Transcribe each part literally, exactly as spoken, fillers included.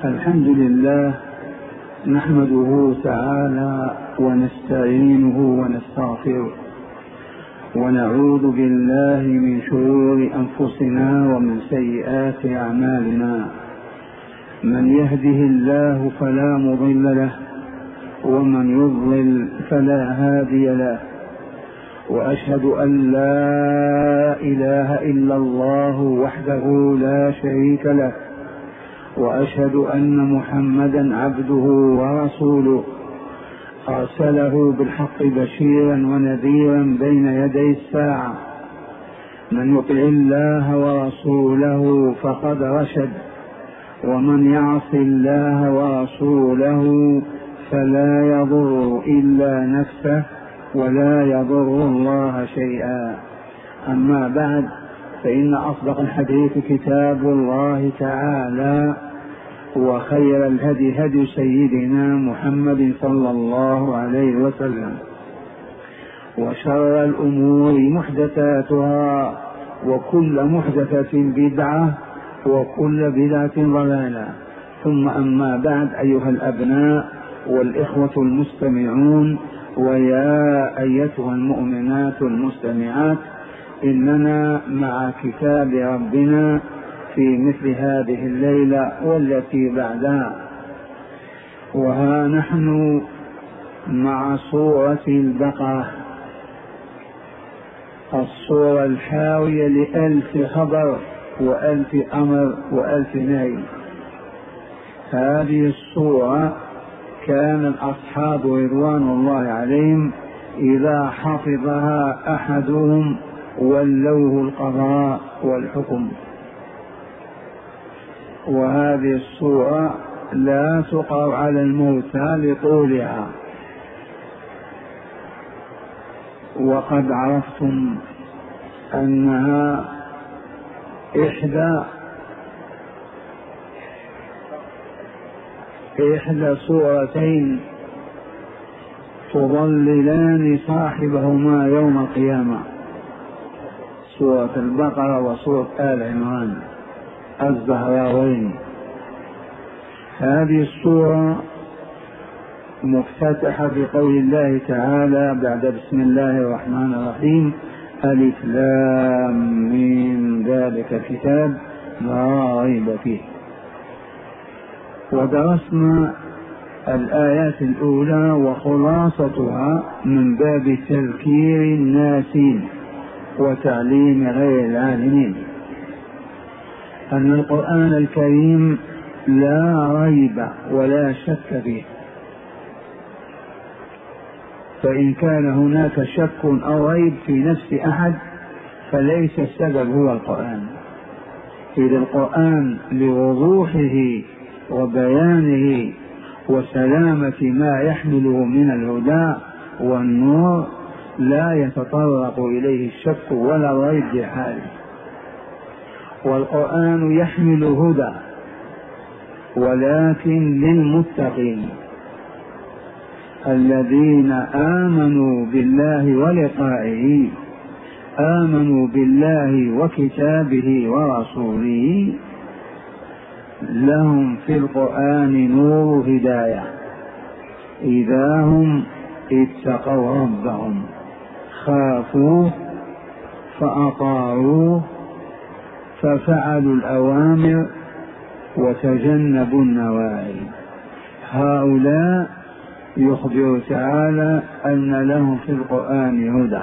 الحمد لله نحمده تعالى ونستعينه ونستغفره ونعوذ بالله من شرور أنفسنا ومن سيئات أعمالنا. من يهده الله فلا مضل له ومن يضلل فلا هادي له، وأشهد أن لا إله إلا الله وحده لا شريك له، وأشهد أن محمدا عبده ورسوله أرسله بالحق بشيرا ونذيرا بين يدي الساعة. من يطع الله ورسوله فقد رشد، ومن يعص الله ورسوله فلا يضر إلا نفسه ولا يضر الله شيئا. أما بعد، فإن أصدق الحديث كتاب الله تعالى، وخير الهدي هدي سيدنا محمد صلى الله عليه وسلم، وشر الأمور محدثاتها، وكل محدثة بدعة، وكل بدعة ضلالة. ثم أما بعد، أيها الأبناء والإخوة المستمعون، ويا أيتها المؤمنات المستمعات، إننا مع كتاب ربنا في مثل هذه الليلة والتي بعدها، وها نحن مع سورة البقرة، السورة الحاوية لألف خبر وألف أمر وألف نهي. هذه السورة كان الأصحاب رضوان الله عليهم إذا حفظها أحدهم ولوه القضاء والحكم. وهذه السورة لا تقرأ على الموتى لطولها، وقد عرفتم أنها إحدى إحدى سورتين تضللان صاحبهما يوم القيامة، سورة البقرة وسورة آل عمران الزهراوين. هذه السورة مفتتحة بقول الله تعالى بعد بسم الله الرحمن الرحيم: ألف لام ميم ذلك الكتاب لا ريب فيه. ودرسنا الآيات الأولى وخلاصتها من باب تذكير الناسين وتعليم غير العالمين أن القرآن الكريم لا ريب ولا شك فيه، فإن كان هناك شك أو ريب في نفس أحد فليس السبب هو القرآن، إذ القرآن لوضوحه وبيانه وسلامة ما يحمله من الهدى والنور لا يتطرق إليه الشك ولا الريب بحاله. والقرآن يحمل هدى، ولكن للمتقين الذين آمنوا بالله ولقائه، آمنوا بالله وكتابه ورسوله، لهم في القرآن نور هداية إذا هم اتقوا ربهم خافوه فأطاعوه ففعلوا الأوامر وتجنبوا النواهي. هؤلاء يخبر تعالى أن لهم في القرآن هدى،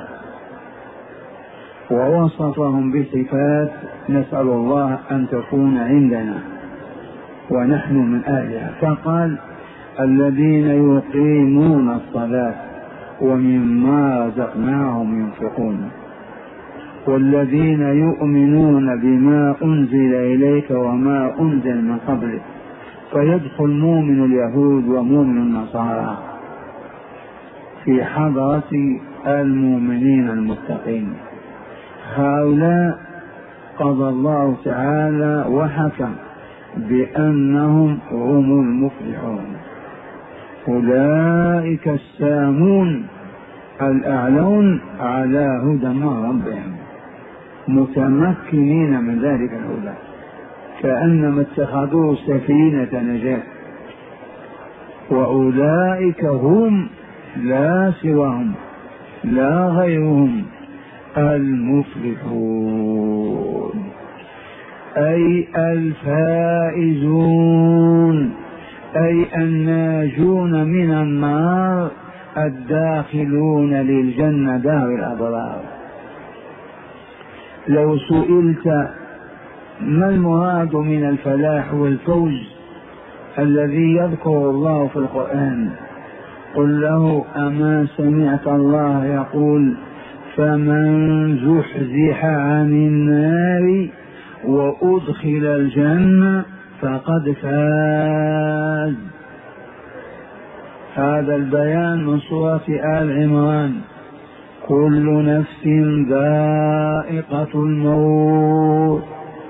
ووصفهم بصفات نسأل الله أن تكون عندنا ونحن من أهلها، فقال: الذين يقيمون الصلاة ومما رزقناهم ينفقون، والذين يؤمنون بما أنزل إليك وما أنزل من قبلك، فيدخل مؤمن اليهود ومؤمن النصارى في حضرة المؤمنين المتقين. هؤلاء قضى الله تعالى وحكم بأنهم هم المفلحون، أولئك السامون الأعلون على هدى من ربهم، متمكنين من ذلك الهدى. كأنما اتخذوا سفينة نجاة، وأولئك هم لا سواهم لا غيرهم المفلحون، أي الفائزون، أي الناجون من النار، الداخلون للجنة دار الأبرار. لو سئلت ما المراد من الفلاح والفوز الذي يذكر الله في القرآن، قل له أما سمعت الله يقول فمن زحزح عن النار وأدخل الجنة فقد فاز. هذا البيان من سورة آل عمران، كل نفس ذائقة الموت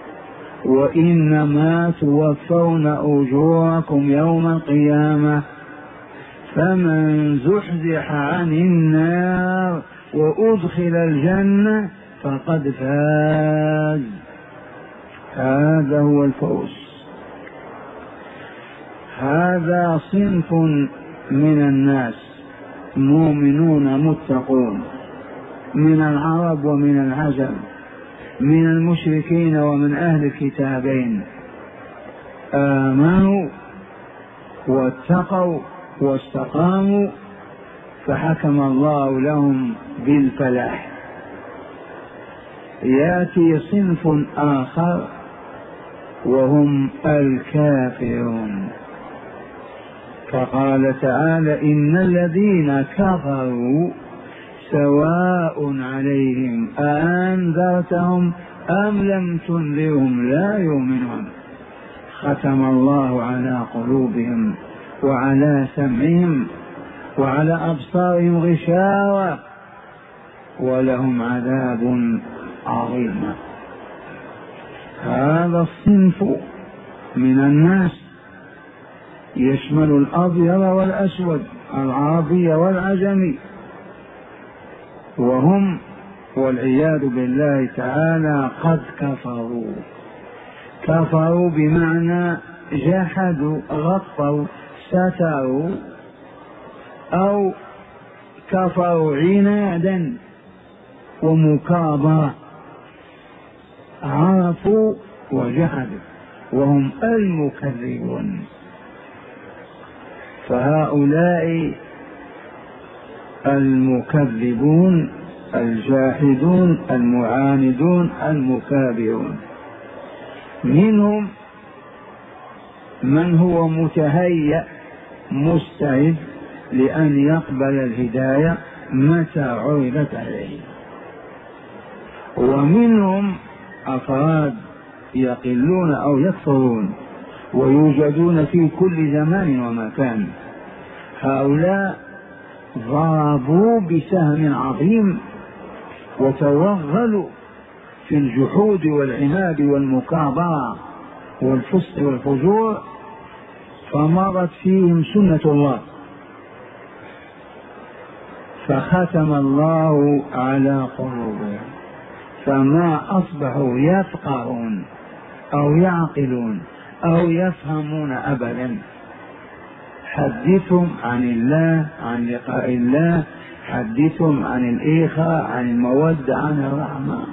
وإنما توفون أجوركم يوم القيامة فمن زحزح عن النار وأدخل الجنة فقد فاز. هذا هو الفوز. هذا صنف من الناس مؤمنون متقون، من العرب ومن العجم، من المشركين ومن أهل الكتابين، آمنوا واتقوا واستقاموا فحكم الله لهم بالفلاح. يأتي صنف آخر وهم الكافرون، فقال تعالى إن الذين كفروا سواء عليهم أأنذرتهم أم لم تنذرهم لا يؤمنون، ختم الله على قلوبهم وعلى سمعهم وعلى أبصارهم غشاوة ولهم عذاب عظيم. هذا الصنف من الناس يشمل الأبيض والأسود، العربي والعجمي، وهم والعياذ بالله تعالى قد كفروا. كفروا بمعنى جحدوا، غطوا، ستروا، أو كفروا عنادا ومكابرة، عرفوا وجحدوا وهم المكذبون. فهؤلاء المكذبون الجاحدون المعاندون المكابرون، منهم من هو متهيأ مستعد لأن يقبل الهداية متى عرضت عليه، ومنهم أفراد يقلون أو يكثرون ويوجدون في كل زمان ومكان. هؤلاء ضربوا بسهم عظيم وتوغلوا في الجحود والعناد والمكابرة والفسق والفجور، فمضت فيهم سنة الله، فختم الله على قلوبهم فما أصبحوا يفقهون أو يعقلون أو يفهمون أبدا. حدثهم عن الله، عن لقاء الله، حدثهم عن الإخاء، عن المودة، عن الرحمة.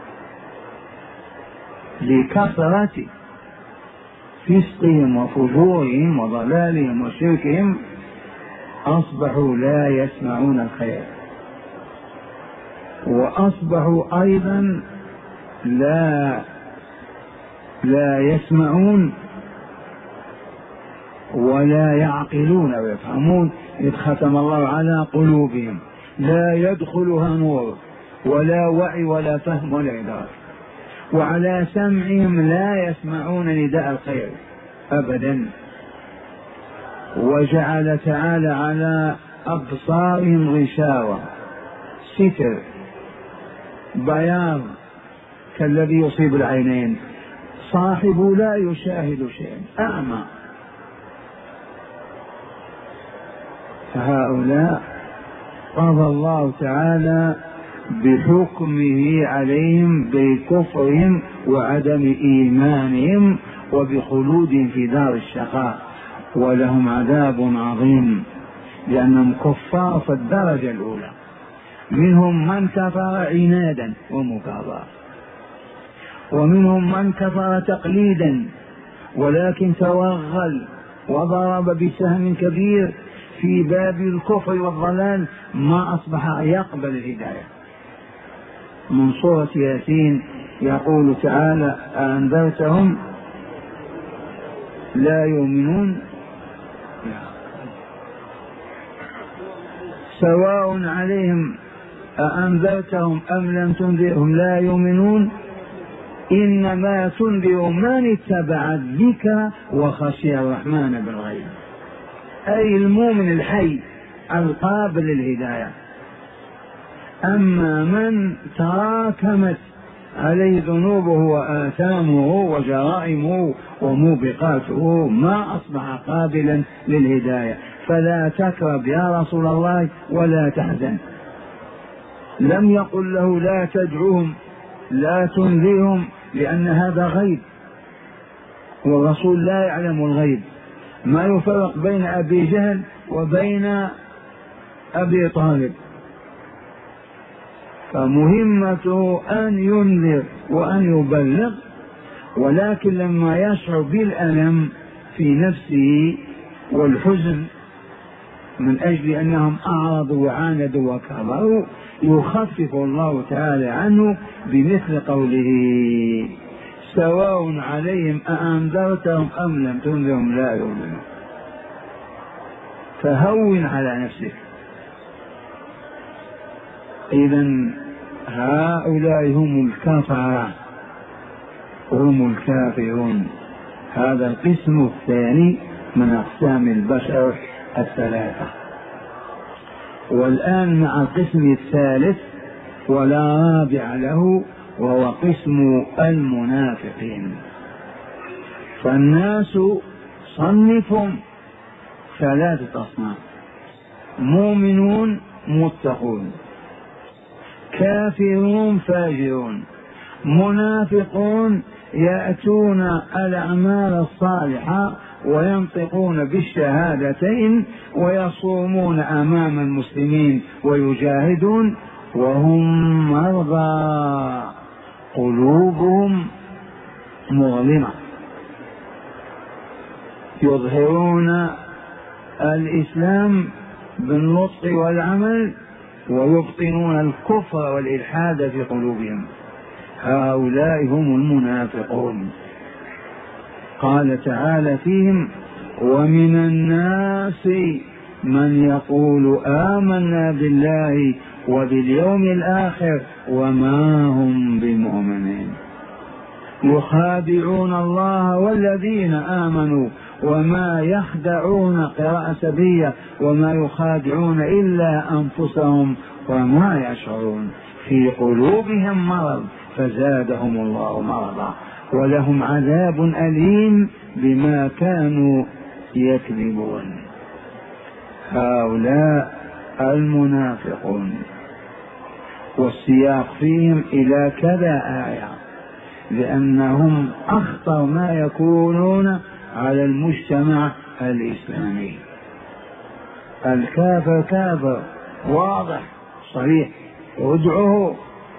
لكثرة فسقهم وفجورهم وضلالهم وشركهم أصبحوا لا يسمعون الخير، وأصبحوا أيضا لا لا يسمعون ولا يعقلون ويفهمون، إذ ختم الله على قلوبهم لا يدخلها نور ولا وعي ولا فهم ولا إدراك، وعلى سمعهم لا يسمعون نداء الخير أبدا، وجعل تعالى على أبصارهم غشاوة، ستر بياض كالذي يصيب العينين، صاحب لا يشاهد شيئا، أعمى. فهؤلاء قضى الله تعالى بحكمه عليهم بكفرهم وعدم إيمانهم وبخلود في دار الشقاء، ولهم عذاب عظيم لأنهم كفار في الدرجة الأولى. منهم من كفر عنادا ومكابرة، ومنهم من كفر تقليدا ولكن توغل وضرب بسهم كبير في باب الكفر والضلال ما أصبح يقبل الهداية. من سورة ياسين يقول تعالى: أنذرتهم لا يؤمنون سواء عليهم أأنذرتهم أم لم تنذرهم لا يؤمنون إنما تنذر من اتبع الذكر وخشي الرحمن بالغيب، أي المؤمن الحي القابل للهداية. أما من تراكمت عليه ذنوبه وآثامه وجرائمه وموبقاته ما أصبح قابلا للهداية. فلا تكرب يا رسول الله ولا تحزن. لم يقل له لا تدعوهم لا تنذرهم لأن هذا غيب، والرسول لا يعلم الغيب. ما يفرق بين أبي جهل وبين أبي طالب، فمهمته أن ينذر وأن يبلغ، ولكن لما يشعر بالألم في نفسه والحزن من أجل أنهم أعرضوا وعاندوا وكبروا يخفف الله تعالى عنه بمثل قوله: سواء عليهم أأنذرتهم أم لم تنذرهم لا يؤمنون. فهون على نفسك. إذن هؤلاء هم الكفرة، هم الكافرون. هذا القسم الثاني من أقسام البشر الثلاثة. والآن مع القسم الثالث ولا رابع له، وهو قسم المنافقين. فالناس صنفهم ثلاثة أصناف: مؤمنون متقون، كافرون فاجرون، منافقون يأتون الأعمال الصالحة وينطقون بالشهادتين ويصومون أمام المسلمين ويجاهدون وهم مرضى قلوبهم مظلمة، يظهرون الإسلام بالنطق والعمل ويبطنون الكفر والإلحاد في قلوبهم. هؤلاء هم المنافقون. قال تعالى فيهم: ومن الناس من يقول آمنا بالله وباليوم الآخر وما هم بمؤمنين، يخادعون الله والذين آمنوا وما يخدعون قراءة سبية وما يخادعون إلا أنفسهم وما يشعرون، في قلوبهم مرض فزادهم الله مرضا ولهم عذاب أليم بما كانوا يكذبون. هؤلاء المنافقون، والسياق فيهم إلى كذا آية لأنهم أخطر ما يكونون على المجتمع الإسلامي. الكافر كافر واضح صريح، ادعه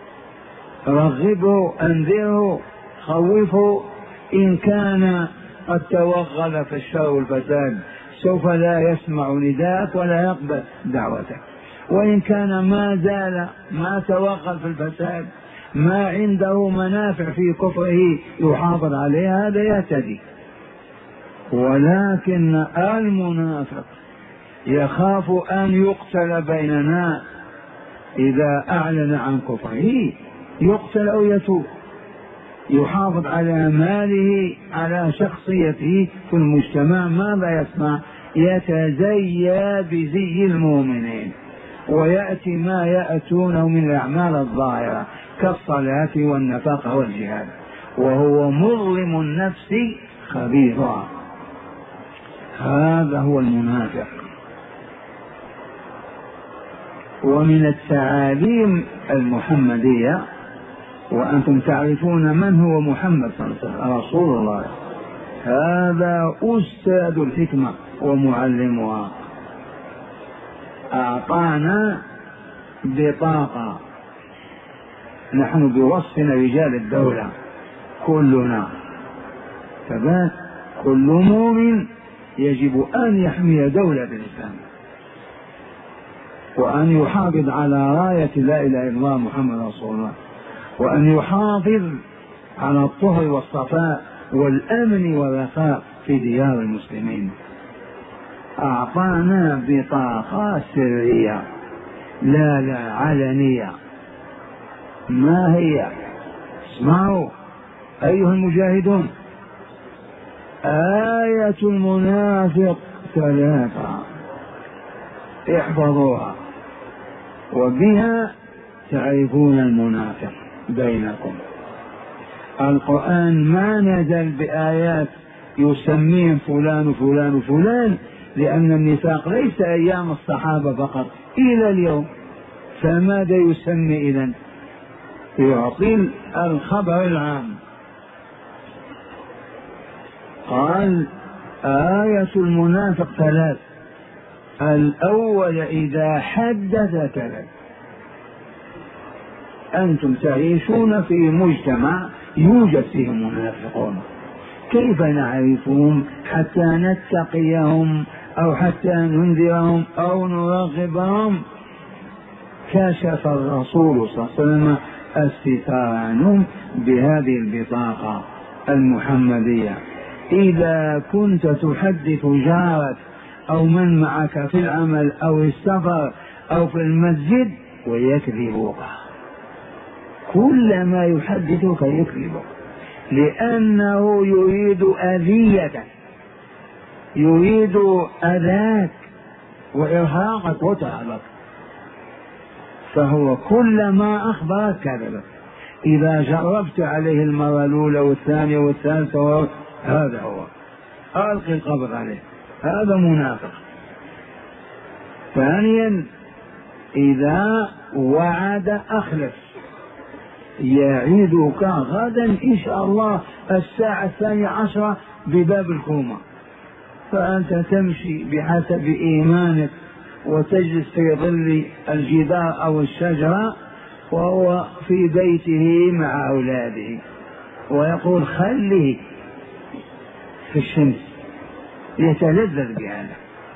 رغبه أنذره خوفه، إن كان قد توغل في الشر والفساد سوف لا يسمع نداءك ولا يقبل دعوتك، وإن كان ما زال ما توغل في الفساد ما عنده منافع في كفره يحافظ عليها هذا يهتدي. ولكن المنافق يخاف أن يقتل بيننا إذا أعلن عن كفره، يقتل أو يتوب، يحافظ على ماله على شخصيته في المجتمع. ماذا يصنع؟ يتزيى بزي المؤمنين ويأتي ما يأتونه من الأعمال الظاهرة كالصلاة والنفقة والجهاد، وهو مظلم النفس خبيثا. هذا هو المنافق. ومن التعاليم المحمدية، وأنتم تعرفون من هو محمد صلى الله عليه وسلم رسول الله، هذا أستاذ الحكمة ومعلمها. أعطانا بطاقة، نحن بوصفنا رجال الدولة كلنا، فبات كل مؤمن يجب أن يحمي دولة الإسلام وأن يحافظ على راية لا إله إلا الله محمد رسول الله، وأن يحافظ على الطهر والصفاء والأمن والرخاء في ديار المسلمين. أعطانا بطاقة سرية لا لا علنية. ما هي؟ اسمعوا أيها المجاهدون، آية المنافق ثلاثة، احفظوها وبها تعرفون المنافق بينكم. القرآن ما نزل بآيات يسميهم فلان وفلان وفلان، لأن النفاق ليس أيام الصحابة فقط إلى اليوم، فماذا يسمي إذن؟ يعطي الخبر العام. قال آية المنافق ثلاث: الأول إذا حدث كذب. أنتم تعيشون في مجتمع يوجد فيه منافقون، كيف نعرفهم حتى نتقيهم أو حتى ننذرهم أو نرغبهم؟ كشف الرسول صلى الله عليه وسلم الستار عنهم بهذه البطاقة المحمدية. إذا كنت تحدث جارك أو من معك في العمل أو السفر أو في المسجد ويكذبك، كل ما يحدثك يكذبك، لأنه يريد أذيتك، يريد أذاك وإرهاقك وتعبك، فهو كل ما أخبرك كذبك. إذا جربت عليه المرة الأولى والثانية والثالثة هذا هو، ألقي القبض عليه، هذا منافق. ثانيا إذا وعد أخلف، يعيدك غدا إن شاء الله الساعة الثانية عشرة بباب الكومة، فأنت تمشي بحسب إيمانك وتجلس في ظل الجدار أو الشجرة وهو في بيته مع أولاده ويقول خليه في الشمس، يتلذذ بهذا.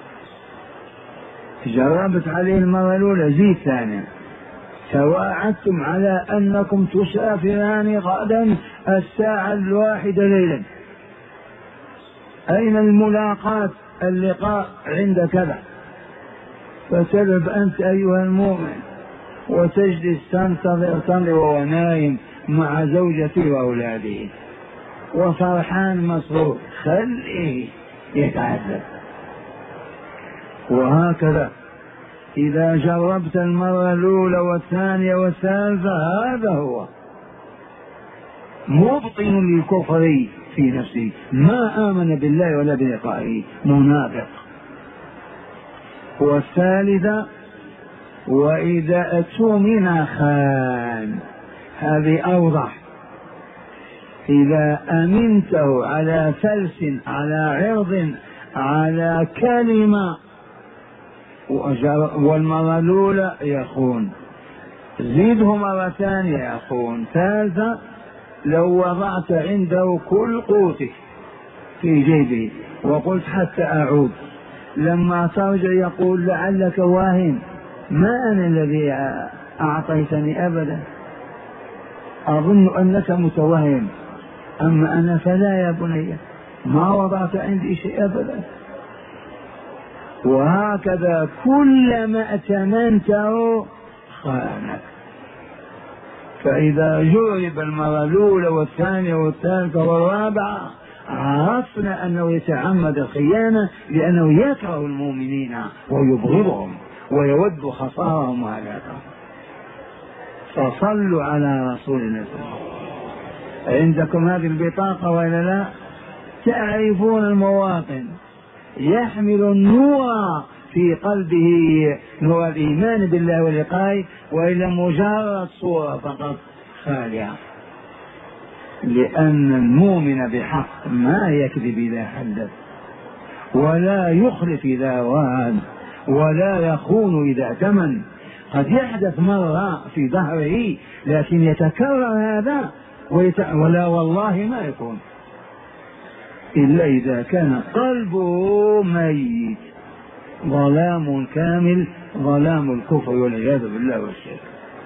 جربت عليه المرة الأولى، زيد ثانية. تواعدتم على أنكم تسافران غدا الساعة الواحدة ليلا، أين الملاقاة؟ اللقاء عند كذا، فتذهب أنت أيها المؤمن وتجلس تنتظر تنظر وهو نايم مع زوجته وأولاده وفرحان مسرور، خليه يتعذب. وهكذا إذا جربت المرة الأولى والثانية والثالثة هذا هو مبطن للكفر في نفسه، ما آمن بالله ولا بلقائه، منافق. والثالثة وإذا أتمن خان، هذه أوضح. إذا أمنته على فلس، على عرض، على كلمة، والمرة الأولى يخون، زيده مرة ثانية يخون، ثالثة لو وضعت عنده كل قوتك في جيبه وقلت حتى أعود، لما ترجع يقول لعلك واهن، ما أنا الذي أعطيتني أبدا، أظن أنك متوهم، أما أنا فلا يا بني، ما وضعت عندي شيء أبدا. وهكذا كلما أتمنته خانك. فإذا جرب المرة الأولى والثانية والثالثة والرابعة عرفنا أنه يتعمد الخيانة، لأنه يكره المؤمنين ويبغضهم ويود خسارهم وهلاكهم. فصلوا على رسول الله. عندكم هذه البطاقة وإلا لا؟ تعرفون المواطن يحمل النور في قلبه، نور الإيمان بالله ولقائه، وإلا مجرد صورة فقط خالية. لأن المؤمن بحق ما يكذب إذا حدث، ولا يخلف إذا وعد، ولا يخون إذا ائتمن. قد يحدث مرة في ظهره لكن يتكرر هذا ويت... ولا والله ما يكون إلا إذا كان قلبه ميت، ظلام كامل، ظلام الكفر والعياذ بالله والشرك.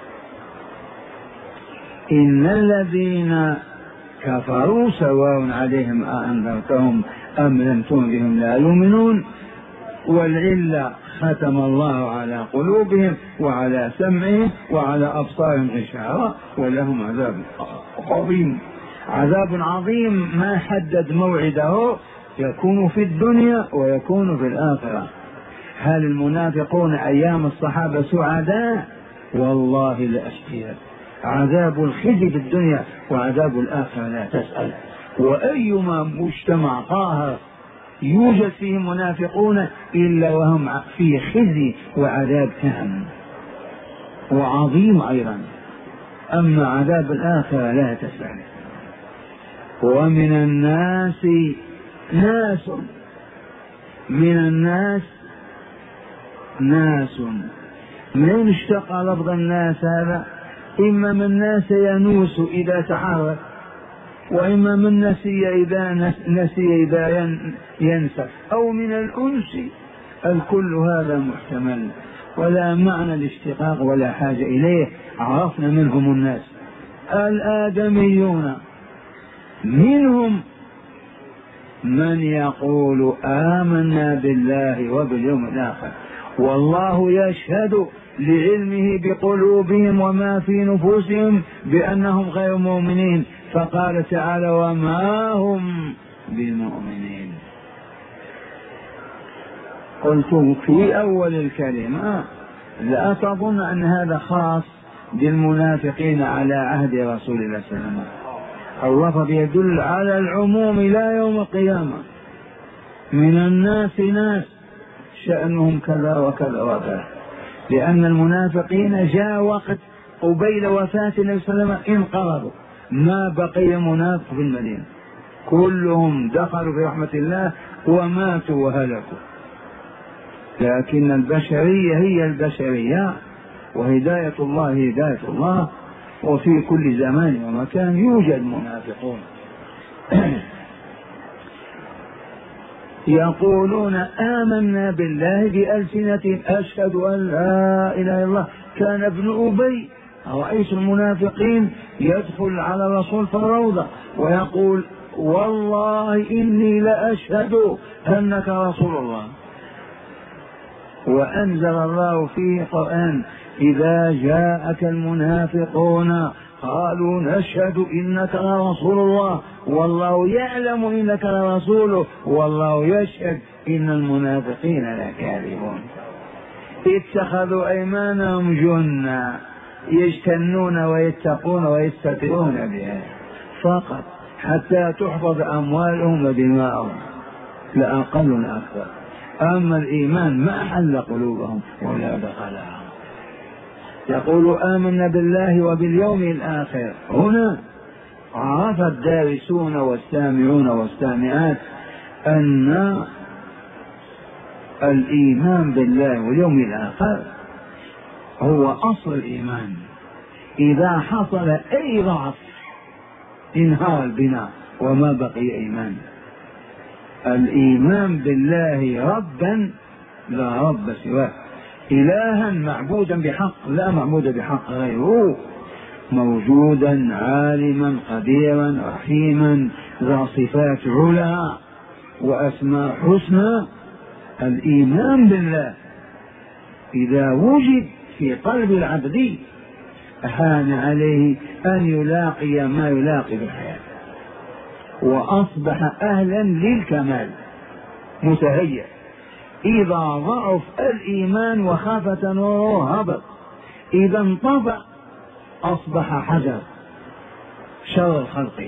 إن الذين كفروا سواء عليهم أأنذرتهم أم لم تنذرهم لا يؤمنون. والعلة ختم الله على قلوبهم وعلى سمعهم وعلى أبصارهم غشاوة ولهم عذاب عظيم. عذاب عظيم ما حدد موعده، يكون في الدنيا ويكون في الآخرة. هل المنافقون أيام الصحابة سعداء؟ والله لأشقياء. عذاب الخزي في الدنيا وعذاب الآخرة لا تسأل. وأيما مجتمع قاهر يوجد فيه منافقون إلا وهم في خزي وعذاب تام وعظيم أيضا. أما عذاب الآخرة لا تسأل. ومن الناس ناس من الناس ناس من اشتق لفظ الناس هذا؟ إما من ناس ينوس إذا تحرك، وإما من نسي إذا نسي إذا ينسى، أو من الأنس. الكل هذا محتمل ولا معنى الاشتقاق ولا حاجة إليه. عرفنا منهم الناس الآدميون، منهم من يقول آمنا بالله وباليوم الآخر والله يشهد لعلمه بقلوبهم وما في نفوسهم بأنهم غير مؤمنين. فقال تعالى وما هم بمؤمنين. قلت في أول الكلمة لا تظن أن هذا خاص بالمنافقين على عهد رسول الله صلى الله عليه وسلم. اللفظ يدل على العموم لا يوم القيامة. من الناس ناس شأنهم كذا وكذا وكذا، لأن المنافقين جاء وقت قبيل وفاة النبي صلى الله عليه وسلم انقرضوا، ما بقي منافق في المدينة، كلهم دخلوا في رحمة الله وماتوا وهلكوا. لكن البشرية هي البشرية، وهداية الله هداية الله، وفي كل زمان ومكان يوجد منافقون. يقولون آمنا بالله بألسنة أشهد أن لا إله إلا الله. كان ابن أبي رئيس المنافقين يدخل على الرسول في الروضة ويقول والله إني لأشهد أنك رسول الله. وأنزل الله فيه قرآن إذا جاءك المنافقون قالوا نشهد إنك رسول الله والله يعلم إنك رسوله والله يشهد إن المنافقين لكاذبون. اتخذوا أيمانهم جنة يجتنون ويتقون ويستترون بها فقط حتى تحفظ أموالهم ودماؤهم، لا أقل ولا أكثر. أما الإيمان ما حل قلوبهم ولا دخلها. يقول آمنا بالله وباليوم الآخر. هنا عرف الدارسون والسامعون والسامعات أن الإيمان بالله واليوم الآخر هو أصل الإيمان. إذا حصل أي ضعف انهار البناء وما بقي إيمان. الإيمان بالله ربا لا رب سواه، إلها معبودا بحق لا معبود بحق غيره، موجودا عالما قديرا رحيما ذا صفات علا وأسماء حسنى. الإيمان بالله إذا وجد في قلب العبد أهان عليه أن يلاقي ما يلاقي بالحياة، وأصبح أهلا للكمال متهيأ. إذا ضعف الإيمان وخافت نوره هبط، إذا انطفأ أصبح حجر شر الخلق.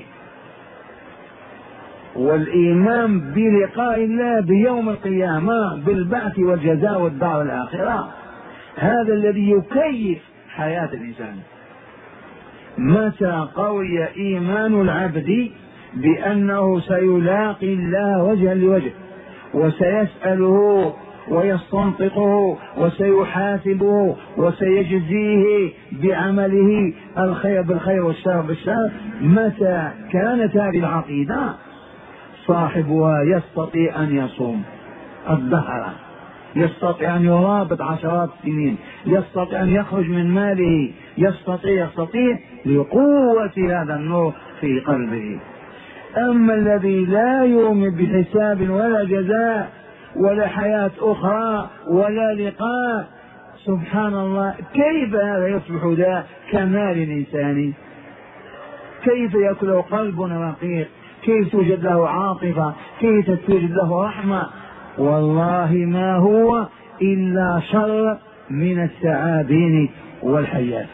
والإيمان بلقاء الله بيوم القيامة بالبعث والجزاء والدار الآخرة هذا الذي يكيف حياة الإنسان. متى قوي إيمان العبد بأنه سيلاقي الله وجها لوجه وسيسأله ويستنطقه وسيحاسبه وسيجزيه بعمله الخير بالخير والشر بالشر، متى كانت هذه العقيدة صاحبها يستطيع أن يصوم الدهر، يستطيع أن يرابط عشرات السنين، يستطيع أن يخرج من ماله، يستطيع يستطيع لقوة هذا النور في قلبه. أما الذي لا يؤمن بحساب ولا جزاء ولا حياة أخرى ولا لقاء، سبحان الله، كيف هذا يصبح ذا كمال إنساني؟ كيف يكون له قلب رقيق؟ كيف توجد له عاطفة؟ كيف توجد له رحمة؟ والله ما هو إلا شر من الثعابين والحيات.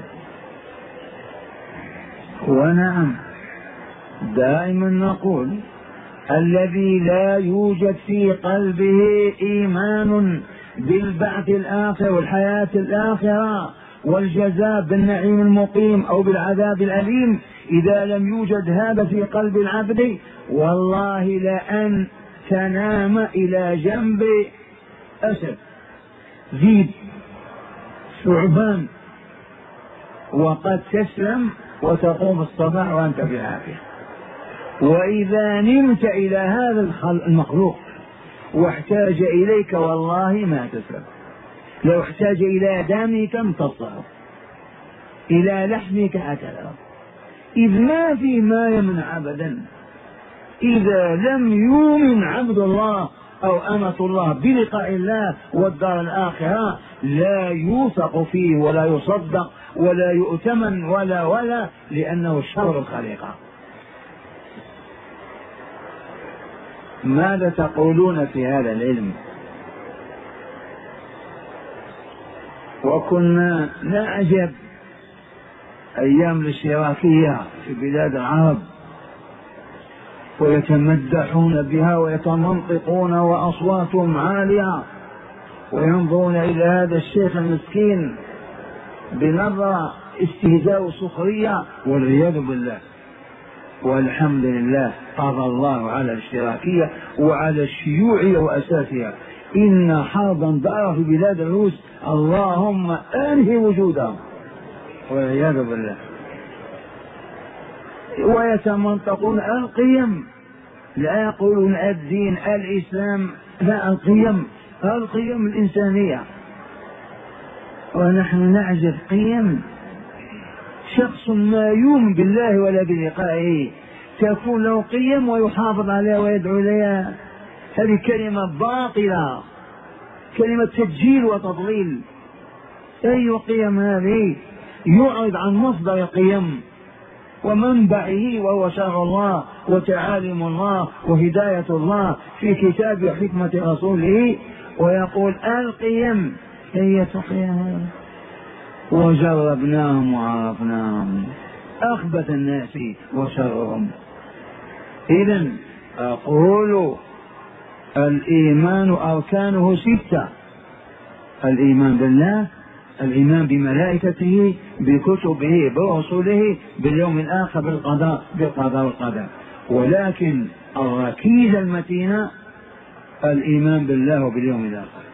ونعم، دائما نقول الذي لا يوجد في قلبه إيمان بالبعث الآخر والحياة الآخرة والجزاء بالنعيم المقيم أو بالعذاب الأليم، إذا لم يوجد هذا في قلب العبد والله لأن تنام إلى جنب أسد ذيب ثعبان وقد تسلم وتقوم الصباح وأنت بعافية. وإذا نمت إلى هذا المخلوق واحتاج إليك والله ما تسلم. لو احتاج إلى دمك امتصه، إلى لحمك أكله، إذ ما في ما يمنع أبدا. إذا لم يؤمن عبد الله أو أمة الله بلقاء الله والدار الآخرة لا يوثق فيه ولا يصدق ولا يؤتمن ولا ولا لأنه شر الخليقة. ماذا تقولون في هذا العلم؟ وكنا نعجب أيام الاشتراكية في بلاد العرب ويتمدحون بها ويتمنطقون وأصواتهم عالية وينظرون إلى هذا الشيخ المسكين بنظرة استهزاء وسخرية والعياذ بالله. والحمد لله قضى الله على الاشتراكية وعلى الشيوعية وأساسها. إن حربا دار في بلاد الروس اللهم أنهي وجودهم والعياذ بالله. ويتمنطقون القيم، لا يقولون الدين الإسلام، لا، القيم، القيم الإنسانية. ونحن نعجب قيم شخص ما يؤمن بالله ولا بلقائه تكون له قيم ويحافظ عليها ويدعو إليها. هذه كلمة باطلة، كلمة تسجيل وتضليل. أي قيم هذه؟ يعرض عن مصدر القيم ومنبعه وهو شرع الله وتعاليم الله وهداية الله في كتابه وحكمة رسوله، ويقول القيم هي قيم. وجربناهم وعرفناهم أخبث الناس وشرهم. إذن أقول الإيمان أركانه ستة: الإيمان بالله، الإيمان بملائكته، بكتبه، برسله، باليوم الآخر، بالقضاء بالقضاء والقدر. ولكن الركيزة المتينة الإيمان بالله وباليوم الآخر.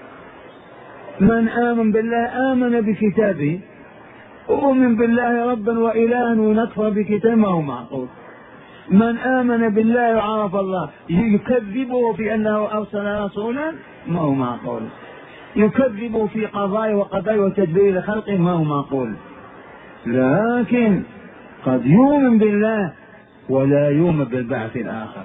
من آمن بالله آمن بكتابه، أؤمن بالله ربا وإلها ونكفر بكتابه، ما هو معقول. من آمن بالله وعرف الله يكذبه بأنه أرسل رسولا، ما هو معقول. يكذبه في قضاء وقضاء وتدبير خلقه، ما هو معقول. لكن قد يؤمن بالله ولا يؤمن بالبعث الآخر.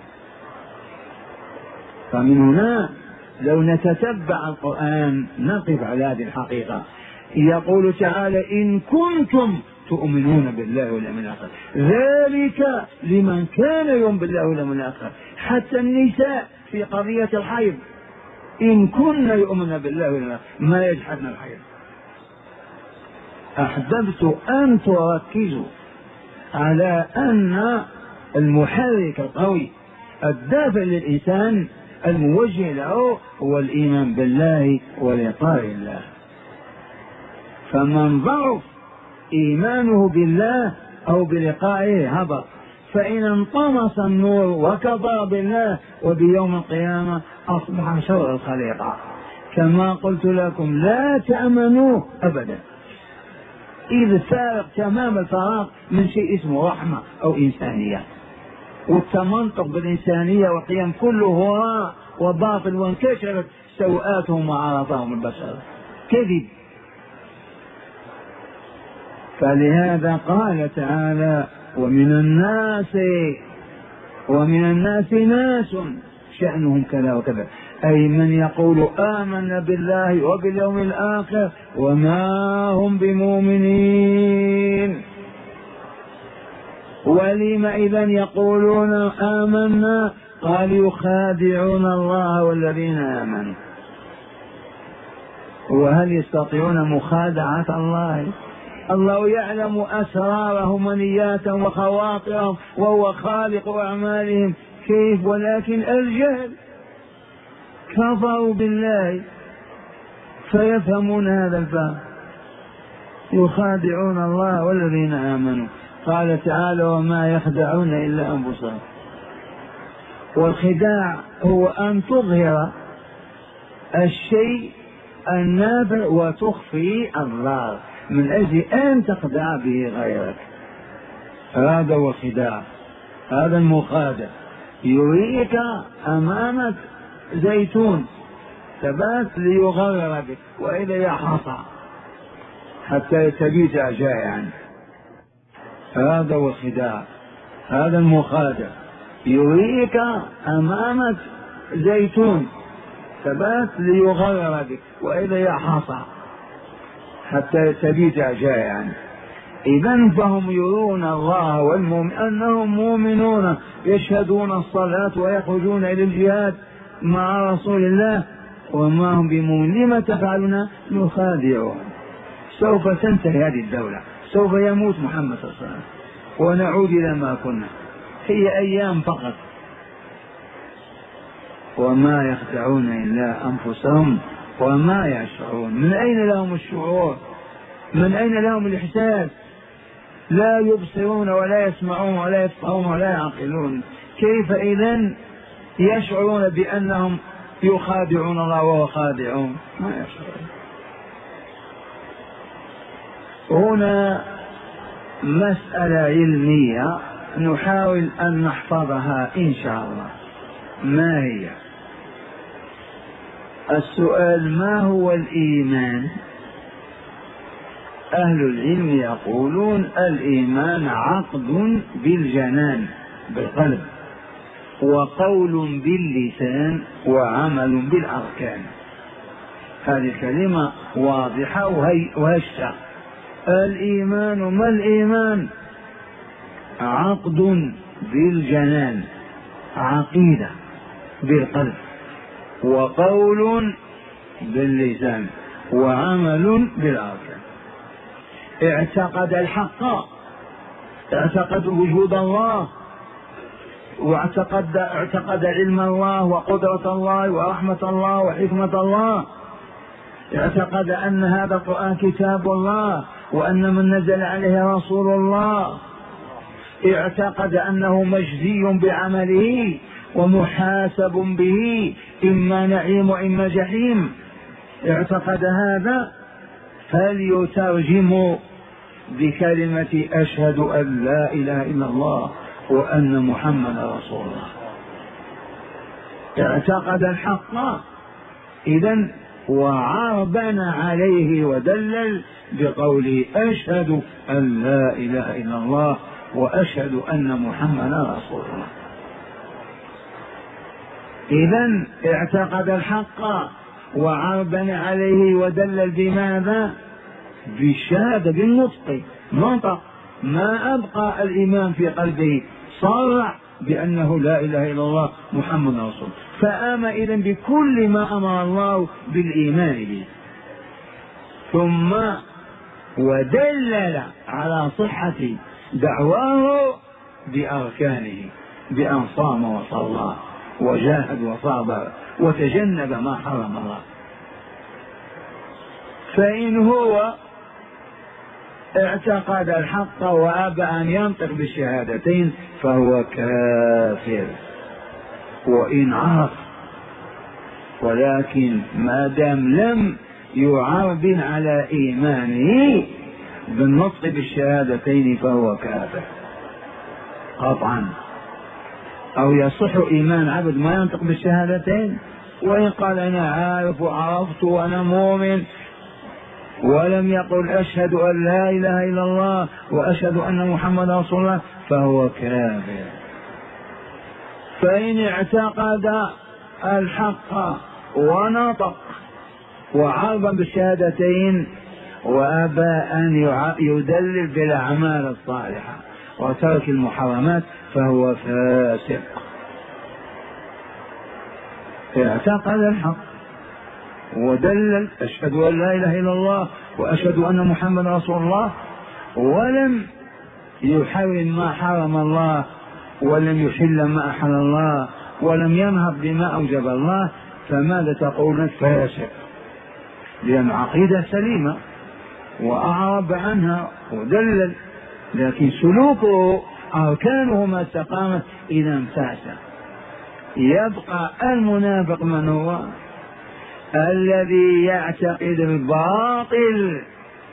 فمن هنا لو نتتبع القرآن نقف على هذه الحقيقة. يقول تعالى: إن كنتم تؤمنون بالله واليوم الآخر، ذلك لمن كان يؤمن بالله واليوم الآخر. حتى النساء في قضية الحيض إن كنا يؤمن بالله واليوم الآخر ما يجحدن الحيض. أحببت أن تركزوا على أن المحرك القوي الدافع للإنسان الموجه له هو الإيمان بالله ولقاء الله. فمن ضعف إيمانه بالله أو بلقائه هبط. فإن انطمس النور وكفر بالله وبيوم القيامة أصبح شر الخليقة. كما قلت لكم لا تأمنوه أبدا، إذ فارق تمام الفراغ من شيء اسمه رحمة أو إنسانية. والتمنطق بالإنسانية والقيم كله هراء وباطل، وانكشفت سوءاتهم وعرفهم البشر كذب. فلهذا قال تعالى ومن الناس ومن الناس ناس شأنهم كذا وكذا، أي من يقول آمنا بالله وباليوم الآخر وما هم بمؤمنين. ولم إذن يقولون آمنا؟ قال يخادعون الله والذين آمنوا. وهل يستطيعون مخادعة الله؟ الله يعلم أسرارهم ونياتهم وخواطرهم وهو خالق أعمالهم، كيف؟ ولكن الجهل، كفروا بالله فيفهمون هذا الفهم. يخادعون الله والذين آمنوا. قال تعالى وما يخدعون إلا أنفسهم. والخداع هو أن تظهر الشيء النافع وتخفي الضار من أجل أن تخدع به غيرك. هذا هو الخداع، هذا المخادع. يريك أمامك زيتون ثبات ليغرر بك وإذا يحصى حتى تبيت جائعا. هذا هو الخداع، هذا المخادع. يريك أمامك زيتون ثبات ليغرر بك وإذا يحصى حتى تبيت جائعا. إذن فهم يرون الله والمؤمن أنهم مؤمنون، يشهدون الصلاة ويخرجون إلى الجهاد مع رسول الله وما هم بمؤمنين. لما تفعلون؟ يخادعون. سوف تنتهي هذه الدولة، سوف يموت محمد صلى الله عليه وسلم ونعود إلى ما كنا، هي أيام فقط. وما يخدعون إلا أنفسهم وما يشعرون. من أين لهم الشعور؟ من أين لهم الإحساس؟ لا يبصرون ولا يسمعون ولا يفقهون ولا يعقلون، كيف إذن يشعرون بأنهم يخادعون الله وهو خادعون؟ ما يشعرون. هنا مسألة علمية نحاول أن نحفظها إن شاء الله. ما هي؟ السؤال ما هو الإيمان؟ أهل العلم يقولون الإيمان عقد بالجنان بالقلب، وقول باللسان، وعمل بالأركان. هذه الكلمة واضحة وهشة. الإيمان، ما الإيمان؟ عقد بالجنان، عقيدة بالقلب، وقول باللسان، وعمل بالأركان. اعتقد الحق، اعتقد وجود الله، واعتقد اعتقد علم الله وقدرة الله ورحمة الله وحكمة الله، اعتقد أن هذا القرآن كتاب الله وأن من نزل عليه رسول الله، اعتقد أنه مجزي بعمله ومحاسب به، إما نعيم وإما جحيم. اعتقد هذا، فليترجم بكلمة أشهد أن لا إله إلا الله وأن محمد رسول الله. اعتقد الحق إذن وعربن عليه ودلل بقوله أشهد أن لا إله إلا الله وأشهد أن محمد رسول الله. إذن اعتقد الحق وعربن عليه ودلل بماذا؟ بالشهادة، بالنطق، نطق، ما أبقى الإيمان في قلبه، صرح بأنه لا إله إلا الله محمد رسول الله، فآمن إذن بكل ما أمر الله بالإيمان به. ثم ودلل على صحة دعواه بأركانه، بأن صام وصلى وجاهد وصابر وتجنب ما حرم الله. فإن هو اعتقد الحق وأبى أن ينطق بالشهادتين فهو كافر وإن عرف، ولكن ما دام لم يعرض على إيمانه بالنطق بالشهادتين فهو كافر قطعا. أو يصح إيمان عبد ما ينطق بالشهادتين، وإن قال أنا عارف وعرفت وأنا مؤمن ولم يقل أشهد أن لا إله إلا الله وأشهد أن محمد رسول الله فهو كافر. فإن اعتقد الحق ونطق وعرض بالشهادتين وأبى أن يدلل بالأعمال الصالحة وترك المحرمات فهو فاسق. اعتقد الحق ودلل أشهد أن لا إله إلا الله وأشهد أن محمد رسول الله ولم يحرم ما حرم الله ولم يحل ما أحل الله ولم ينهض بما أوجب الله، فماذا تقول؟ فاسق، لأن عقيدة سليمة وأعرب عنها ودلل، لكن سلوكه أركانه ما استقامت إذا انفاسد. يبقى المنافق من هو؟ الذي يعتقد الباطل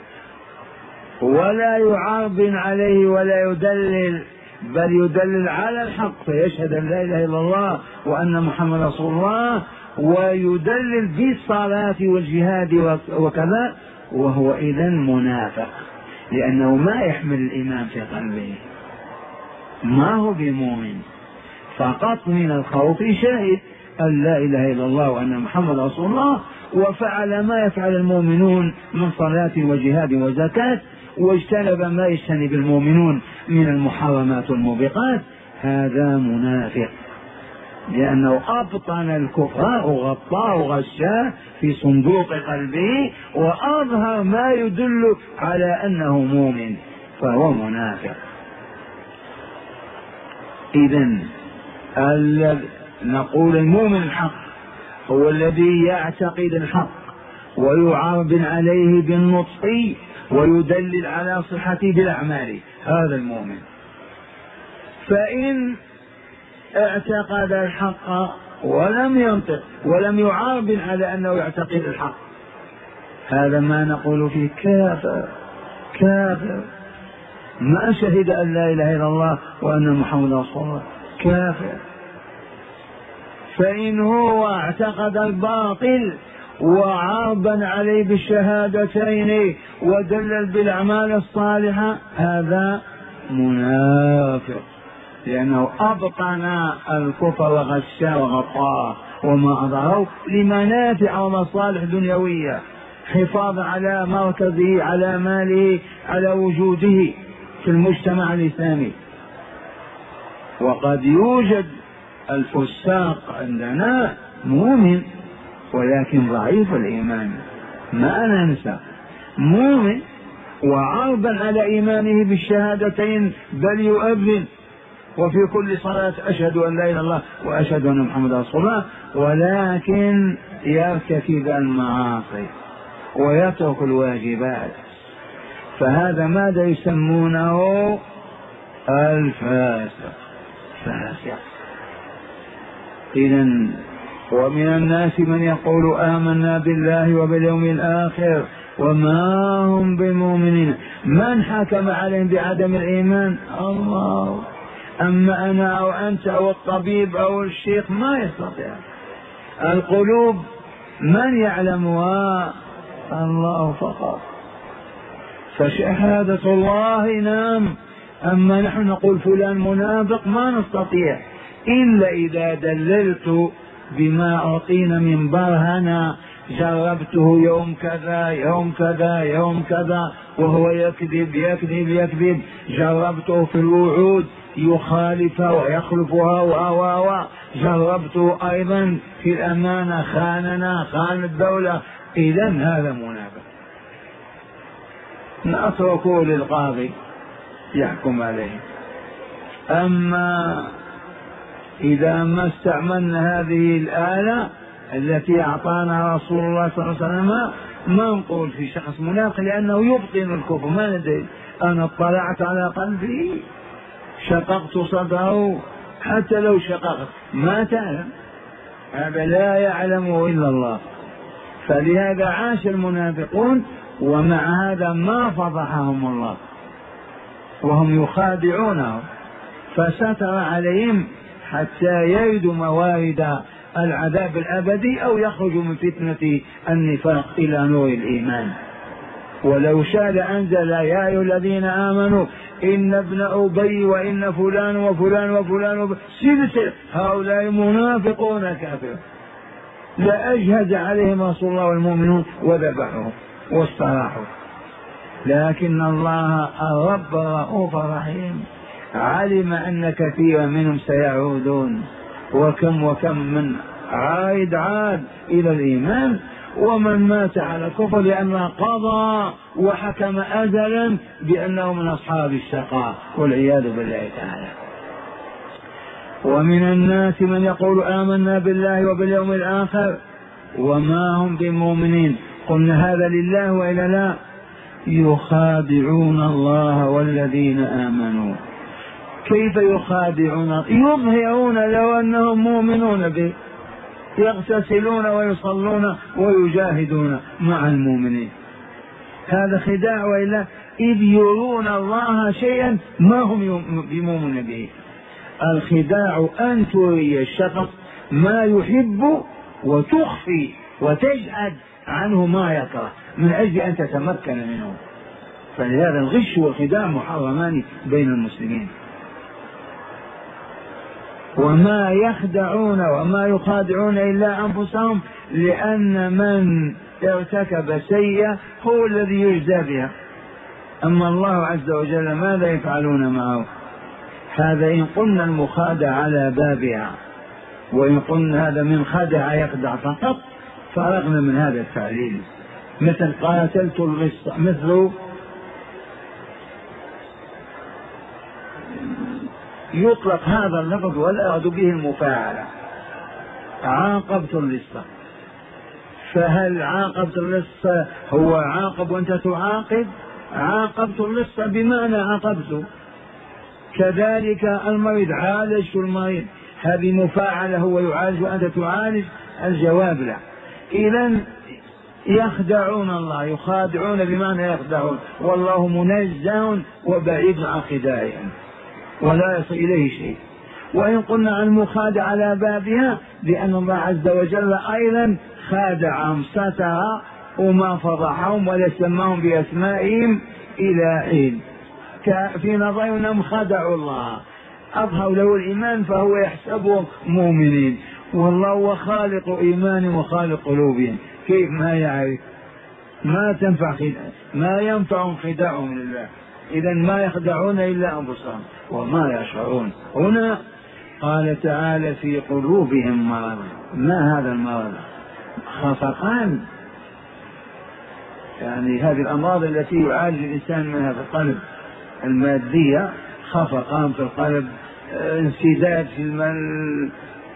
ولا يعرب عليه ولا يدلل، بل يدلل على الحق فيشهد أن لا إله إلا الله وأن محمد رسول الله ويدلل بالصلاة والجهاد وكذا، وهو إذن منافق، لأنه ما يحمل الإيمان في قلبه، ما هو بمؤمن، فقط من الخوف شهد أن لا إله إلا الله وأن محمد رسول الله وفعل ما يفعل المؤمنون من صلاة وجهاد وزكاة واجتنب ما يجتنب المؤمنون من المحرمات والموبقات، هذا منافق، لأنه أبطن الكفر وغطاه وغشاه في صندوق قلبه وأظهر ما يدل على أنه مؤمن فهو منافق. إذن نقول المؤمن الحق هو الذي يعتقد الحق ويعرب عليه بالنطق ويدلل على صحته بالأعمال، هذا المؤمن. فإن اعتقد الحق ولم ينطق ولم يعرب على أنه يعتقد الحق، هذا ما نقول فيه كافر كافر، ما شهد أن لا إله إلا الله وأن محمد رسول الله، كافر. فإن هو اعتقد الباطل وعربا عليه بالشهادتين ودلل بالأعمال الصالحة هذا منافق، لأنه أبطن الكفر وغشاه وغطاه وما أظهره لمنافع ومصالح دنيوية، حفاظ على مركزه على ماله على وجوده في المجتمع الإسلامي. وقد يوجد الفساق عندنا مؤمن ولكن ضعيف الإيمان، ما ننسى، مؤمن وعرضا على إيمانه بالشهادتين بل يؤذن وفي كل صلاة أشهد أن لا إله إلا الله وأشهد أن محمد رسول الله، ولكن يرتكب المعاصي ويترك الواجبات، فهذا ماذا يسمونه؟ الفاسق، فاسق. إذن ومن الناس من يقول آمنا بالله وباليوم الآخر وما هم بمؤمنين. من حكم عليهم بعدم الإيمان؟ الله. أما أنا أو أنت أو الطبيب أو الشيخ ما يستطيع. القلوب من يعلمها؟ الله فقط. فشهادة الله نعم، أما نحن نقول فلان منافق ما نستطيع إلا إذا دللت بما أعطينا من برهنة، جربته يوم كذا يوم كذا يوم كذا وهو يكذب يكذب يكذب، جربته في الوعود يخالفها ويخلفها و جربته أيضا في الأمانة خاننا خان الدولة، إذن هذا منافق، نتركه للقاضي يحكم عليه. أما إذا ما استعملنا هذه الآلة التي أعطانا رسول الله صلى الله عليه وسلم ما نقول في شخص منافق لأنه يبطن الكفر، ما ندري. أنا اطلعت على قلبي، شققت صدره، حتى لو شققت ما تعلم، هذا لا يعلمه إلا الله. فلهذا عاش المنافقون، ومع هذا ما فضحهم الله وهم يخادعونه، فستر عليهم حتى يردوا موارد العذاب الأبدي أو يخرجوا من فتنة النفاق إلى نور الإيمان. ولو شاء لأنزل يا أيها الذين آمنوا إن ابن أبي وإن فلان وفلان وفلان سلسلة هؤلاء منافقون كافرون، لأجهز عليهم رسول الله والمؤمنون وذبحهم واستراحوا. لكن الله الرب رؤوف رحيم، علم أن كثيرا منهم سيعودون، وكم وكم من عائد عاد إلى الإيمان، ومن مات على كفر لأنه قضى وحكم أزلا بأنه من أصحاب الشقاء والعياذ بالله تعالى. ومن الناس من يقول آمنا بالله وباليوم الآخر وما هم بمؤمنين. قلنا هذا لله وإلا لا؟ يخادعون الله والذين آمنوا. كيف يخادعون؟ يظهرون لو أنهم مؤمنون به، يغتسلون ويصلون ويجاهدون مع المؤمنين، هذا خداع وإلا؟ إذ يرون الله شيئا ما هم بمؤمن به. الخداع أن تري الشخص ما يحب وتخفي وتجعل عنه ما يكره من أجل أن تتمكن منه. فلهذا الغش والخداع محرمان بين المسلمين. وما يخدعون وما يخادعون إلا أنفسهم، لأن من ارتكب سيئة هو الذي يجزى بها، أما الله عز وجل ماذا يفعلون معه؟ هذا إن قلنا المخادع على بابها، وإن قلنا هذا من خدع يخدع فقط فرغنا من هذا التعليل. مثل قاتلت اللص، مثل يطلق هذا اللفظ ولا أراد به المفاعلة، عاقبت اللص. فهل عاقبت اللص هو عاقب وأنت تعاقب؟ عاقبت اللص بمعنى عاقبته. كذلك المريض، عالجت المريض، هذه مفاعلة، هو يعالج وأنت تعالج، الجواب لا. إذن يخدعون الله، يخادعون بمعنى يخدعون، والله منزه وبعيد عن خداعهم ولا يصل إليه شيء. وإن قلنا عن المخادع على بابها، لأن الله عز وجل أيضا خادعهم، ستر وما فضحهم ولا سماهم بأسمائهم إلى حين. في نظرهم خدعوا الله، أظهروا له الإيمان فهو يحسبهم مؤمنين، والله هو خالق إيمان وخالق قلوبهم، كيف ما يعرف؟ ما تنفع خداع، ما ينفعهم خداعهم لله. إذا ما يخدعون إلا أنفسهم وما يشعرون. هنا قال تعالى في قلوبهم مرض. ما هذا المرض؟ خفقان، يعني هذه الأمراض التي يعالج الإنسان منها في القلب، المادية، خفقان في القلب، انسداد في المال.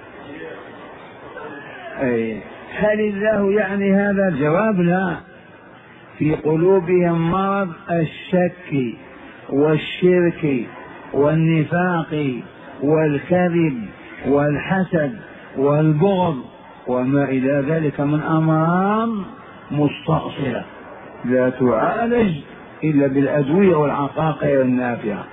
أي هل الله يعني هذا؟ الجواب لا. في قلوبهم مرض الشك والشرك والنفاق والكذب والحسد والبغض وما إلى ذلك من أمراض مستأصلة لا تعالج إلا بالأدوية والعقاقير النافعة.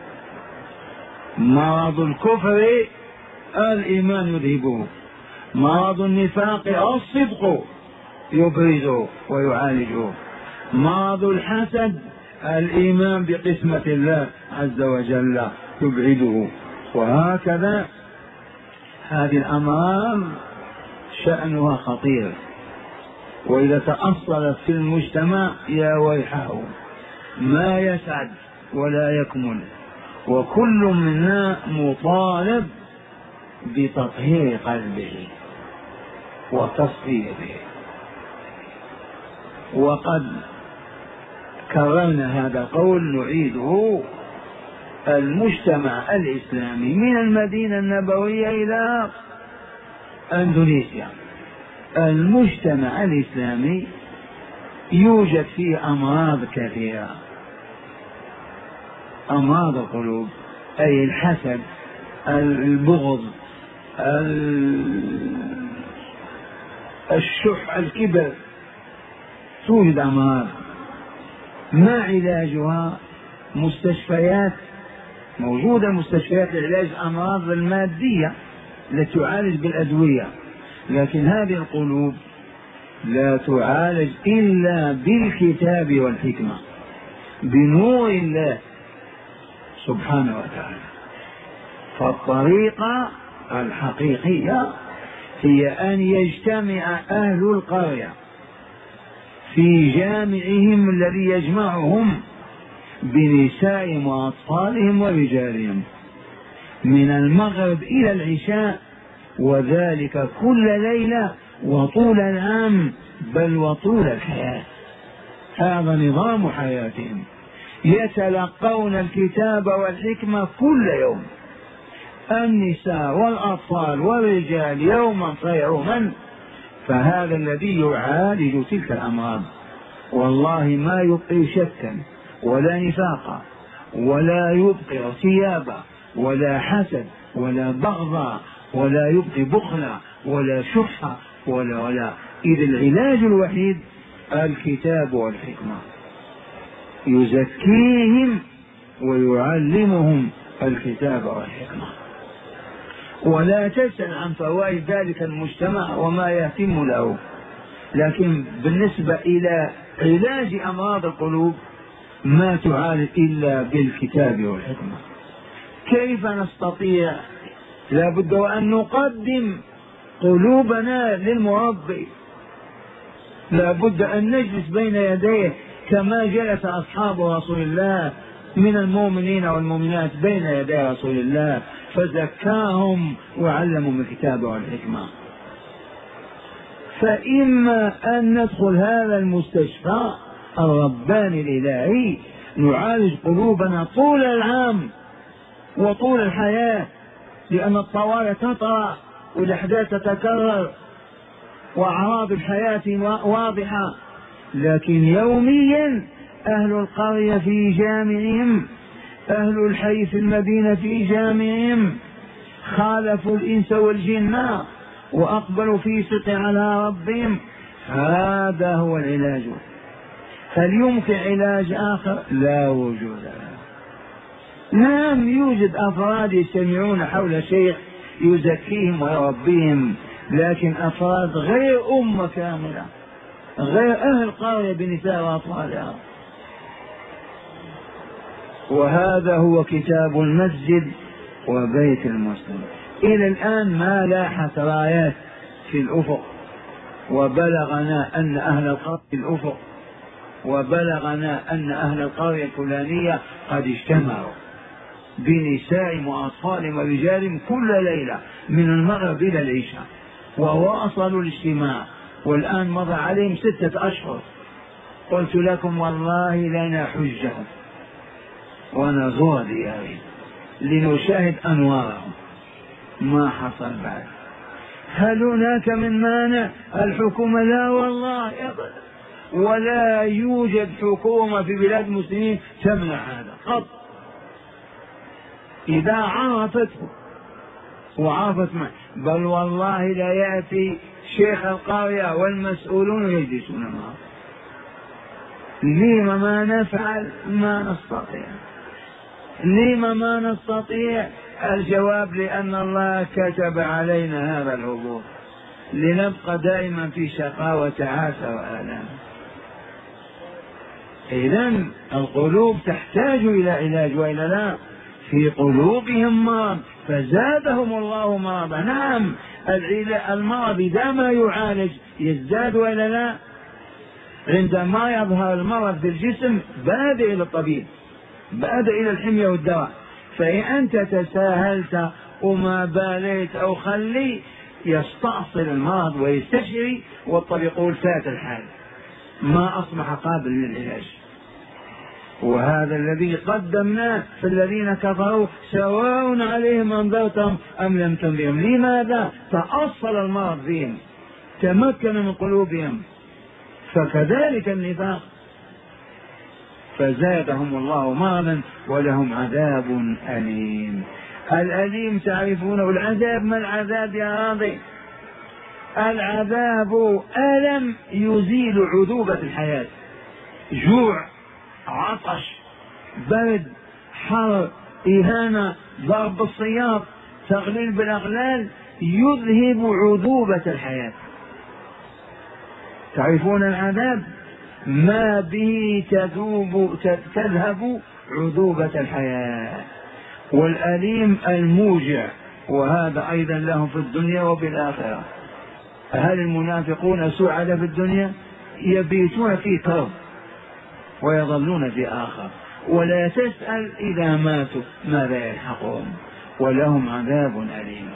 مرض الكفر الإيمان يذهبه، مرض النفاق الصدق يبرزه ويعالجه، مرض الحسد الإيمان بقسمة الله عز وجل يبعده. وهكذا هذه الأمراض شأنها خطير، وإذا تأصلت في المجتمع يا ويحه ما يسعد ولا يكمل. وكل منا مطالب بتطهير قلبه وتصفيته. وقد كررنا هذا القول نعيده: المجتمع الإسلامي من المدينة النبوية إلى أندونيسيا، المجتمع الإسلامي يوجد فيه أمراض كثيرة. أمراض القلوب أي الحسد، البغض، الشح، الكبر، توجد أمراض. ما علاجها؟ مستشفيات، موجودة مستشفيات لعلاج الأمراض المادية التي تعالج بالأدوية، لكن هذه القلوب لا تعالج إلا بالكتاب والحكمة، بنور الله سبحانه وتعالى. فالطريقة الحقيقية هي أن يجتمع أهل القرية في جامعهم الذي يجمعهم بنسائهم وأطفالهم ورجالهم من المغرب إلى العشاء، وذلك كل ليلة وطول العام، بل وطول الحياة. هذا نظام حياتهم، يتلقون الكتاب والحكمة كل يوم، النساء والأطفال والرجال يوما فيوما. فهذا الذي يعالج تلك الأمراض، والله ما يبقي شكا ولا نفاقا ولا يبقي ارتيابا ولا حسد ولا بغضا ولا يبقي بخلا ولا شحا ولا ولا إذ العلاج الوحيد الكتاب والحكمة، يزكيهم ويعلمهم الكتاب والحكمة. ولا تسأل عن فوائد ذلك المجتمع وما يتم له، لكن بالنسبة إلى علاج أمراض القلوب ما تعالج إلا بالكتاب والحكمة. كيف نستطيع؟ لا بد وأن نقدم قلوبنا للمربي، لا بد أن نجلس بين يديه كما جلس أصحاب رسول الله من المؤمنين والمؤمنات بين يدي رسول الله فزكاهم وعلمهم الكتاب والحكمة. فإما أن ندخل هذا المستشفى الرباني الإلهي نعالج قلوبنا طول العام وطول الحياة، لأن الطوارئ تطرأ والأحداث تتكرر وأعراض الحياة واضحة، لكن يوميا أهل القرية في جامعهم، أهل الحي في المدينة في جامعهم، خالفوا الإنس والجن وأقبلوا في صدق على ربهم. هذا هو العلاج. هل يمكن علاج آخر؟ لا وجود له. نعم يوجد أفراد يجتمعون حول شيخ يزكيهم ويربيهم، لكن أفراد غير أمة كاملة، غير أهل قرية بنساء وأطفالها. وهذا هو كتاب المسجد وبيت المسلم. إلى الآن ما لاحت رايات في الأفق، وبلغنا أن أهل القرية في الأفق، وبلغنا أن أهل القرية الفلانية قد اجتمعوا بنسائهم وأطفالهم ورجالهم كل ليلة من المغرب إلى العشاء، وواصلوا الاجتماع، والآن مضى عليهم ستة أشهر. قلت لكم والله لنا حجة ونزور ديارهم لنشاهد أنوارهم، ما حصل بعد. هل هناك من مانع؟ الحكومة لا والله أبدا، ولا يوجد حكومة في بلاد المسلمين تمنع هذا قط. إذا عرفته وعرفت معه، بل والله لا يأتي شيخ القرية والمسؤولون يجلسون معه. لما ما نفعل؟ ما نستطيع. لما ما نستطيع؟ الجواب لأن الله كتب علينا هذا الهبوط، لنبقى دائما في شقاء وتعاسة وآلام. إذن القلوب تحتاج إلى علاج، وإلا لا؟ في قلوبهم مرض فزادهم الله مرضا. نعم المرض إذا ما يعالج يزداد، وإلا لا؟ عندما يظهر المرض في الجسم بادئ إلى الطبيب، بادئ إلى الحمية والدواء. فإن أنت تساهلت وما باليت أو خلي يستأصل المرض ويستشري، والطبيب يقول فات الحال، ما أصبح قابل للعلاج. وهذا الذي قدمناه في الذين كفروا سواء عليهم أنذرتهم أم لم تنذرهم. لماذا؟ تأصل المرض فيهم، تمكن من قلوبهم، فكذلك النفاق. فزادهم الله مرضا ولهم عذاب أليم. الأليم تعرفونه. العذاب، ما العذاب يا راضي؟ العذاب ألم يزيل عذوبة الحياة، جوع، عطش، برد، حر، إهانة، ضرب بالسياط، تغليل بالأغلال، يذهب عذوبة الحياة. تعرفون العذاب ما به تذوب تذهب عذوبة الحياة. والأليم الموجع، وهذا أيضا لهم في الدنيا وبالآخرة. هل المنافقون سعداء في الدنيا؟ يبيتون في كرب ويظلون في آخر، ولا تسأل إذا ماتوا ماذا يلحقون. ولهم عذاب أليم.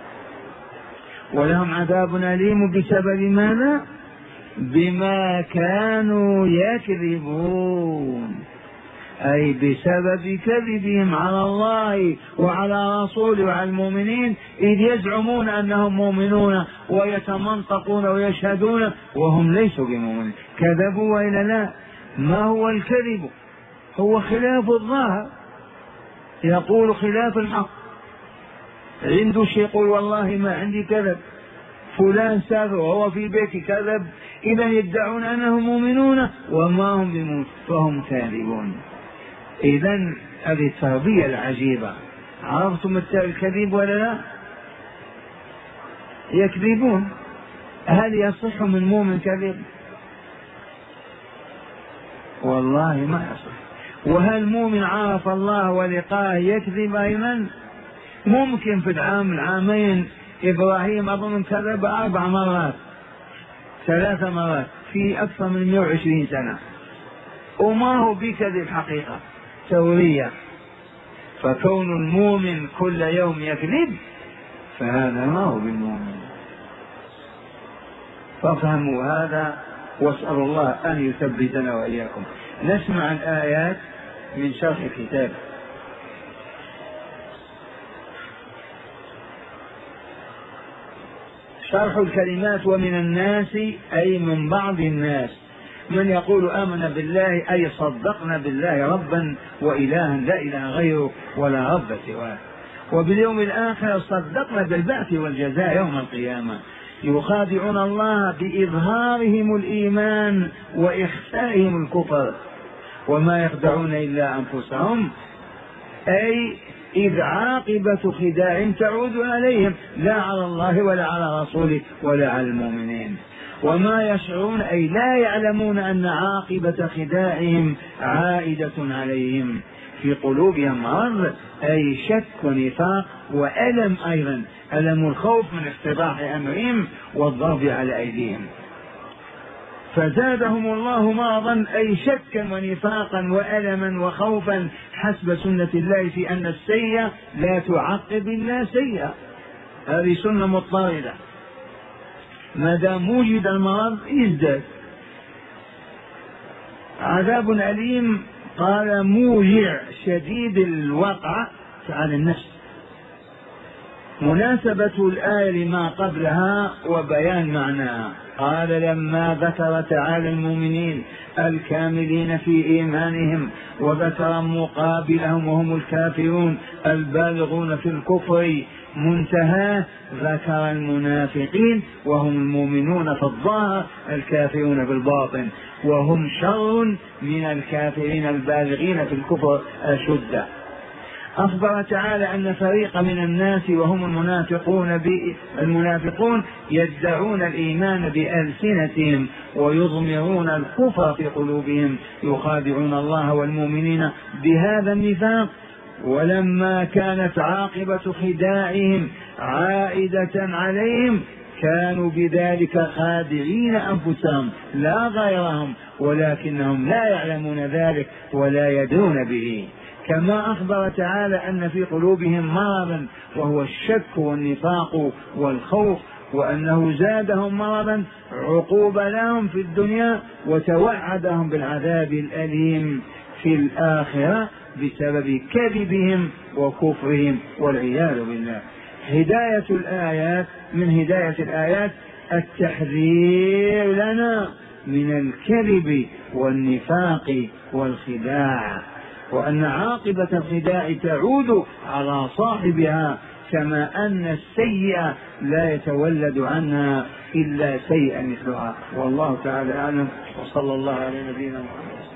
ولهم عذاب أليم بسبب ماذا؟ بما كانوا يكذبون، أي بسبب كذبهم على الله وعلى رسوله وعلى المؤمنين، إذ يزعمون أنهم مؤمنون ويتمنطقون ويشهدون وهم ليسوا بمؤمنين. كذبوا وإلا لا؟ ما هو الكذب؟ هو خلاف الظاهر، يقول خلاف الحق. عنده شيء يقول والله ما عندي كذب، فلان سافر وهو في بيتي كذب، إذا يدعون أنهم مؤمنون وما هم بمؤمنين فهم كاذبون. إذا هذه التربية العجيبة. عرفتم الكذب ولا لا؟ يكذبون. هل يصح من مؤمن كذب؟ والله ما يصح. وهل مؤمن عرف الله ولقاه يكذب أيضا؟ ممكن في العام العامين إبراهيم أظن كذب أربع مرات ثلاث مرات في أكثر من مئة وعشرين سنة، وما هو بكذب حقيقة تورية. فكون المؤمن كل يوم يكذب فهذا ما هو بالمؤمن. فافهموا هذا واسألوا الله أن يثبتنا وإياكم. نسمع الآيات من شرح الكتاب. شرح الكلمات. ومن الناس أي من بعض الناس من يقول آمن بالله أي صدقنا بالله ربا وإلها لا إله غيره ولا رب سواه، وباليوم الآخر صدقنا بالبعث والجزاء يوم القيامة. يخادعون الله بإظهارهم الإيمان وإخفائهم الكفر، وما يخدعون إلا أنفسهم، أي إذ عاقبة خداع تعود عليهم لا على الله ولا على رسوله ولا على المؤمنين. وما يشعرون أي لا يعلمون أن عاقبة خداعهم عائدة عليهم. في قلوبهم مرض أي شك ونفاق وألم، أيضا ألم الخوف من افتضاح أمرهم والضرب على أيديهم. فزادهم الله مرضا أي شكا ونفاقا وألما وخوفا حسب سنة الله في أن السيئة لا تعقب إلا سيئة، هذه سنة مضطردة. ما دام وجد المرض يزداد. عذاب أليم قال موجع شديد الوقع على النفس. مناسبة الآية لما قبلها وبيان معناها. قال لما ذكر تعالى المؤمنين الكاملين في إيمانهم وذكر مقابلهم وهم الكافرون البالغون في الكفر منتهى، ذكر المنافقين وهم المؤمنون في الظاهر الكافرون بالباطن، وهم شر من الكافرين البالغين في الكفر أشد. أخبر تعالى أن فريق من الناس وهم المنافقون المنافقون يدعون الإيمان بألسنتهم ويضمرون الكفر في قلوبهم، يخادعون الله والمؤمنين بهذا النفاق. ولما كانت عاقبة خداعهم عائدة عليهم كانوا بذلك خادعين أنفسهم لا غيرهم، ولكنهم لا يعلمون ذلك ولا يدرون به. كما أخبر تعالى أن في قلوبهم مرضا وهو الشك والنفاق والخوف، وأنه زادهم مرضا عقوبة لهم في الدنيا وتوعدهم بالعذاب الأليم في الآخرة بسبب كذبهم وكفرهم والعياذ بالله. هداية الآيات من هداية الآيات التحذير لنا من الكذب والنفاق والخداع، وأن عاقبة الخداع تعود على صاحبها، كما أن السيئة لا يتولد عنها إلا سيئا مثلها. والله تعالى أعلم، وصلى الله على نبينا محمد.